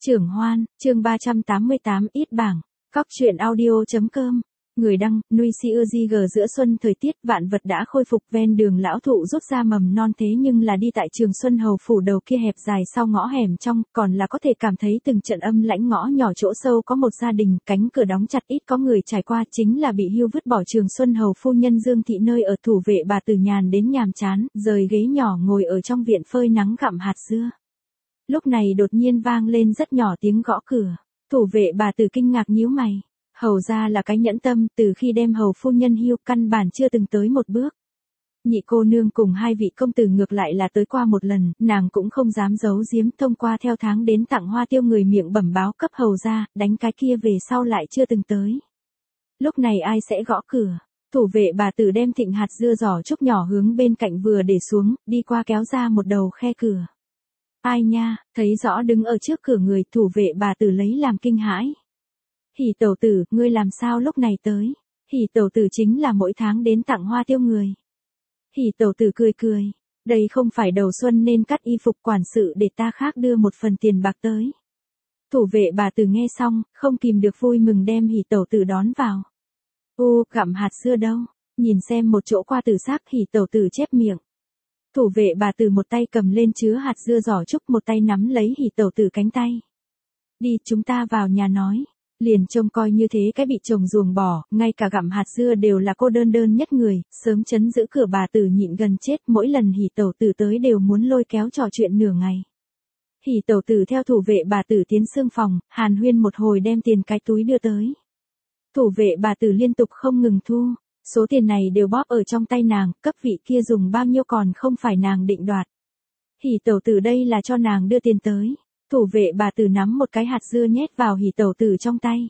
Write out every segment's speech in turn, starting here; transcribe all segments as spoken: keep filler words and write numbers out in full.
Trưởng Hoan, chương ba trăm tám mươi tám ít bảng, Cóc truyện audio.com. Người đăng, Nuôi Siêu G giữa xuân thời tiết vạn vật đã khôi phục ven đường lão thụ rút ra mầm non thế nhưng là đi tại Trường Xuân Hầu phủ đầu kia hẹp dài sau ngõ hẻm trong, còn là có thể cảm thấy từng trận âm lãnh ngõ nhỏ chỗ sâu có một gia đình, cánh cửa đóng chặt ít có người trải qua chính là bị hưu vứt bỏ Trường Xuân Hầu phu nhân Dương Thị nơi ở thủ vệ bà từ nhàn đến nhàm chán, rời ghế nhỏ ngồi ở trong viện phơi nắng gặm hạt dưa. Lúc này đột nhiên vang lên rất nhỏ tiếng gõ cửa, thủ vệ bà từ kinh ngạc nhíu mày. Hầu ra là cái nhẫn tâm, từ khi đem hầu phu nhân hưu căn bản chưa từng tới một bước. Nhị cô nương cùng hai vị công tử ngược lại là tới qua một lần, nàng cũng không dám giấu giếm thông qua theo tháng đến tặng hoa tiêu người miệng bẩm báo cấp hầu ra, đánh cái kia về sau lại chưa từng tới. Lúc này ai sẽ gõ cửa? Thủ vệ bà tử đem thịnh hạt dưa giỏ trúc nhỏ hướng bên cạnh vừa để xuống, đi qua kéo ra một đầu khe cửa. Ai nha, thấy rõ đứng ở trước cửa người, thủ vệ bà tử lấy làm kinh hãi. Hỉ tẩu tử, ngươi làm sao lúc này tới? Hỉ tẩu tử chính là mỗi tháng đến tặng hoa tiêu người. Hỉ tẩu tử cười cười, đây không phải đầu xuân nên cắt y phục quản sự để ta khác đưa một phần tiền bạc tới. Thủ vệ bà tử nghe xong, không kìm được vui mừng đem hỉ tẩu tử đón vào. U, gặm hạt dưa đâu? Nhìn xem một chỗ qua tử xác, hỉ tẩu tử chép miệng. Thủ vệ bà tử một tay cầm lên chứa hạt dưa giỏ trúc, một tay nắm lấy hỉ tẩu tử cánh tay. Đi, chúng ta vào nhà nói. Liền trông coi như thế cái bị chồng ruồng bỏ, ngay cả gặm hạt dưa đều là cô đơn đơn nhất người, sớm chấn giữ cửa bà tử nhịn gần chết, mỗi lần hỉ tẩu tử tới đều muốn lôi kéo trò chuyện nửa ngày. Hỉ tẩu tử theo thủ vệ bà tử tiến xương phòng, hàn huyên một hồi đem tiền cái túi đưa tới. Thủ vệ bà tử liên tục không ngừng thu, số tiền này đều bóp ở trong tay nàng, cấp vị kia dùng bao nhiêu còn không phải nàng định đoạt. Hỉ tẩu tử đây là cho nàng đưa tiền tới. Thủ vệ bà tử nắm một cái hạt dưa nhét vào hỉ tẩu tử trong tay.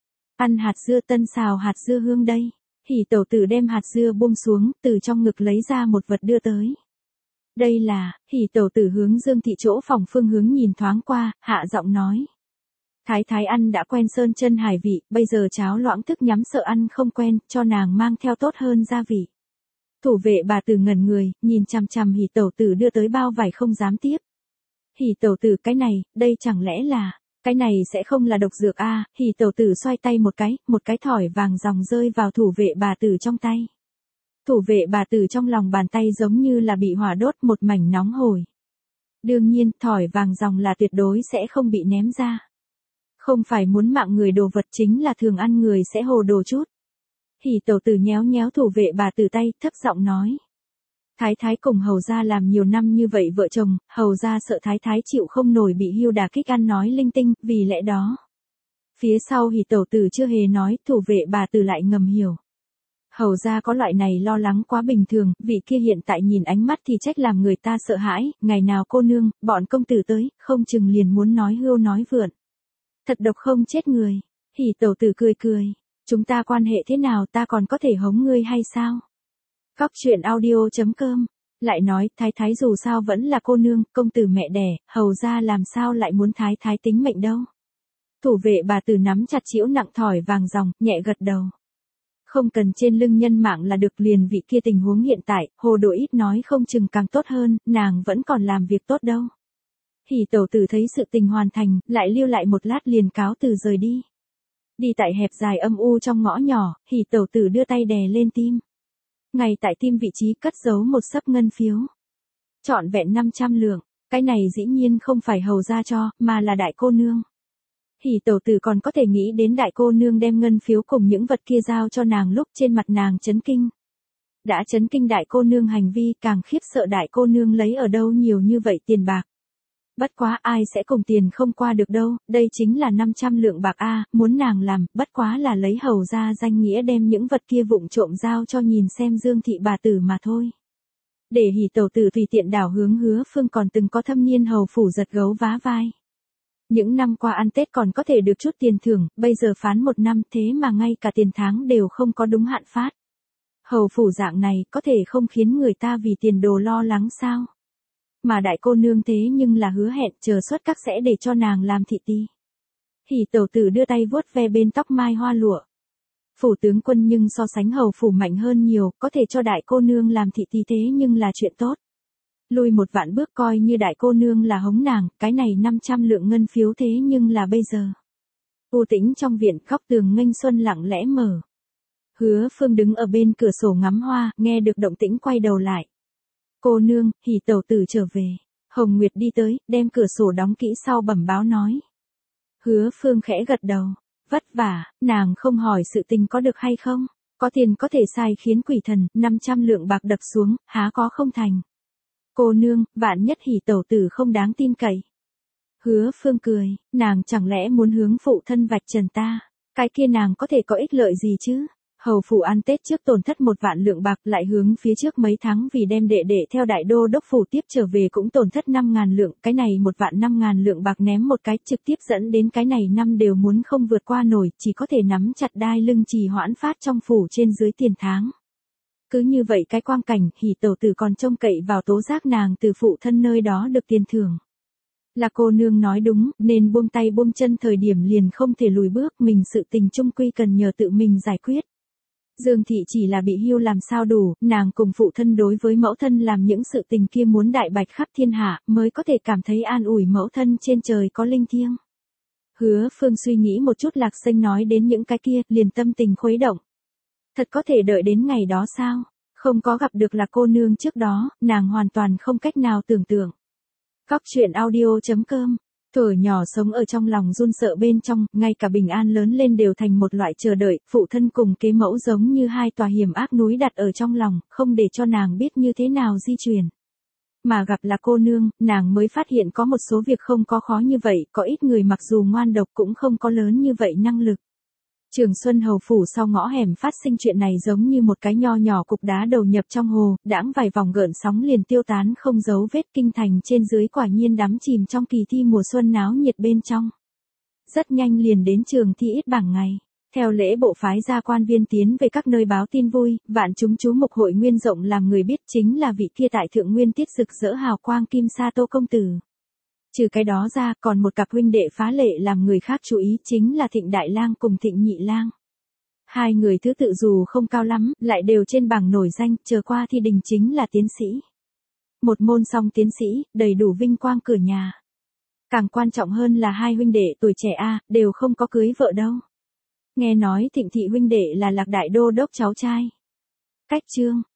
Ăn hạt dưa tân xào hạt dưa hương đây. Hỉ tẩu tử đem hạt dưa buông xuống, từ trong ngực lấy ra một vật đưa tới. Đây là, hỉ tẩu tử hướng Dương Thị chỗ phòng phương hướng nhìn thoáng qua, hạ giọng nói. Thái thái ăn đã quen sơn chân hải vị, bây giờ cháo loãng thức nhắm sợ ăn không quen, cho nàng mang theo tốt hơn gia vị. Thủ vệ bà tử ngẩn người, nhìn chằm chằm hỉ tẩu tử đưa tới bao vải không dám tiếp. Hỉ tẩu tử, cái này, đây chẳng lẽ là, cái này sẽ không là độc dược a? À? Hỉ tẩu tử xoay tay một cái, một cái thỏi vàng ròng rơi vào thủ vệ bà tử trong tay. Thủ vệ bà tử trong lòng bàn tay giống như là bị hỏa đốt, một mảnh nóng hổi. Đương nhiên, thỏi vàng ròng là tuyệt đối sẽ không bị ném ra. Không phải muốn mạng người đồ vật, chính là thường ăn người sẽ hồ đồ chút. Hỉ tẩu tử nhéo nhéo thủ vệ bà tử tay, thấp giọng nói. Thái thái cùng hầu gia làm nhiều năm như vậy vợ chồng, hầu gia sợ thái thái chịu không nổi bị hưu đả kích ăn nói linh tinh, vì lẽ đó. Phía sau hỉ tẩu tử chưa hề nói, thủ vệ bà tử lại ngầm hiểu. Hầu gia có loại này lo lắng quá bình thường, vị kia hiện tại nhìn ánh mắt thì trách làm người ta sợ hãi, ngày nào cô nương, bọn công tử tới, không chừng liền muốn nói hưu nói vượn. Thật độc không chết người. Hỉ tẩu tử cười cười, chúng ta quan hệ thế nào, ta còn có thể hống ngươi hay sao? Cóc truyện audio.com. Lại nói, thái thái dù sao vẫn là cô nương, công tử mẹ đẻ, hầu ra làm sao lại muốn thái thái tính mệnh đâu. Thủ vệ bà tử nắm chặt chĩu nặng thỏi vàng ròng, nhẹ gật đầu. Không cần trên lưng nhân mạng là được, liền vị kia tình huống hiện tại, hồ đồ ít nói không chừng càng tốt hơn, nàng vẫn còn làm việc tốt đâu. Hỉ tẩu tử thấy sự tình hoàn thành, lại lưu lại một lát liền cáo từ rời đi. Đi tại hẹp dài âm u trong ngõ nhỏ, hỉ tẩu tử đưa tay đè lên tim. Ngay tại tim vị trí cất giấu một xấp ngân phiếu. Trọn vẹn năm trăm lượng, cái này dĩ nhiên không phải hầu ra cho, mà là đại cô nương. Hỉ tẩu tử còn có thể nghĩ đến đại cô nương đem ngân phiếu cùng những vật kia giao cho nàng lúc trên mặt nàng chấn kinh. Đã chấn kinh đại cô nương hành vi, càng khiếp sợ đại cô nương lấy ở đâu nhiều như vậy tiền bạc. Bất quá ai sẽ cùng tiền không qua được đâu, đây chính là năm trăm lượng bạc a, muốn nàng làm, bất quá là lấy hầu ra danh nghĩa đem những vật kia vụng trộm giao cho nhìn xem Dương Thị bà tử mà thôi. Để hỉ tẩu tử tùy tiện đảo hướng Hứa Phương còn từng có thâm niên hầu phủ giật gấu vá vai. Những năm qua ăn Tết còn có thể được chút tiền thưởng, bây giờ phán một năm thế mà ngay cả tiền tháng đều không có đúng hạn phát. Hầu phủ dạng này có thể không khiến người ta vì tiền đồ lo lắng sao? Mà đại cô nương thế nhưng là hứa hẹn chờ xuất các sẽ để cho nàng làm thị ti. Hỉ tẩu tử đưa tay vuốt ve bên tóc mai hoa lụa. Phủ tướng quân nhưng so sánh hầu phủ mạnh hơn nhiều, có thể cho đại cô nương làm thị ti thế nhưng là chuyện tốt. Lui một vạn bước coi như đại cô nương là hống nàng, cái này năm trăm lượng ngân phiếu thế nhưng là bây giờ. U tĩnh trong viện, góc tường nghênh xuân lặng lẽ mở. Hứa Phương đứng ở bên cửa sổ ngắm hoa, nghe được động tĩnh quay đầu lại. Cô nương, hỉ tẩu tử trở về. Hồng Nguyệt đi tới, đem cửa sổ đóng kỹ sau bẩm báo nói. Hứa Phương khẽ gật đầu. Vất vả, nàng không hỏi sự tình có được hay không. Có tiền có thể sai khiến quỷ thần, năm trăm lượng bạc đập xuống, há có không thành. Cô nương, vạn nhất hỉ tẩu tử không đáng tin cậy. Hứa Phương cười, nàng chẳng lẽ muốn hướng phụ thân vạch trần ta. Cái kia nàng có thể có ích lợi gì chứ. Hầu phủ ăn Tết trước tổn thất một vạn lượng bạc, lại hướng phía trước mấy tháng vì đem đệ đệ theo đại đô đốc phủ tiếp trở về cũng tổn thất năm ngàn lượng, cái này một vạn năm ngàn lượng bạc ném một cái trực tiếp dẫn đến cái này năm đều muốn không vượt qua nổi, chỉ có thể nắm chặt đai lưng trì hoãn phát trong phủ trên dưới tiền tháng. Cứ như vậy cái quang cảnh, hỉ tẩu tử còn trông cậy vào tố giác nàng từ phụ thân nơi đó được tiền thưởng. Là cô nương nói đúng, nên buông tay buông chân thời điểm liền không thể lùi bước, mình sự tình chung quy cần nhờ tự mình giải quyết. Dương thị chỉ là bị hưu làm sao đủ, nàng cùng phụ thân đối với mẫu thân làm những sự tình kia muốn đại bạch khắp thiên hạ, mới có thể cảm thấy an ủi mẫu thân trên trời có linh thiêng. Hứa Phương suy nghĩ một chút Lạc Xanh nói đến những cái kia, liền tâm tình khuấy động. Thật có thể đợi đến ngày đó sao? Không có gặp được là cô nương trước đó, nàng hoàn toàn không cách nào tưởng tượng. Góc truyện audio chấm com. Thuở nhỏ sống ở trong lòng run sợ bên trong, ngay cả bình an lớn lên đều thành một loại chờ đợi, phụ thân cùng kế mẫu giống như hai tòa hiểm ác núi đặt ở trong lòng, không để cho nàng biết như thế nào di chuyển. Mà gặp là cô nương, nàng mới phát hiện có một số việc không có khó như vậy, có ít người mặc dù ngoan độc cũng không có lớn như vậy năng lực. Trường Xuân hầu phủ sau ngõ hẻm phát sinh chuyện này giống như một cái nho nhỏ cục đá đầu nhập trong hồ, đãng vài vòng gợn sóng liền tiêu tán không dấu vết, kinh thành trên dưới quả nhiên đắm chìm trong kỳ thi mùa xuân náo nhiệt bên trong. Rất nhanh liền đến trường thi ít bảng ngày. Theo lễ bộ phái ra quan viên tiến về các nơi báo tin vui, vạn chúng chú mục hội nguyên rộng làm người biết chính là vị kia tại thượng nguyên tiết rực rỡ hào quang Kim Sa Tô công tử. Trừ cái đó ra, còn một cặp huynh đệ phá lệ làm người khác chú ý chính là Thịnh Đại Lang cùng Thịnh Nhị Lang. Hai người thứ tự dù không cao lắm, lại đều trên bảng nổi danh, chờ qua thi đình chính là tiến sĩ. Một môn song tiến sĩ, đầy đủ vinh quang cửa nhà. Càng quan trọng hơn là hai huynh đệ tuổi trẻ a, đều không có cưới vợ đâu. Nghe nói Thịnh thị huynh đệ là Lạc đại đô đốc cháu trai. Cách chương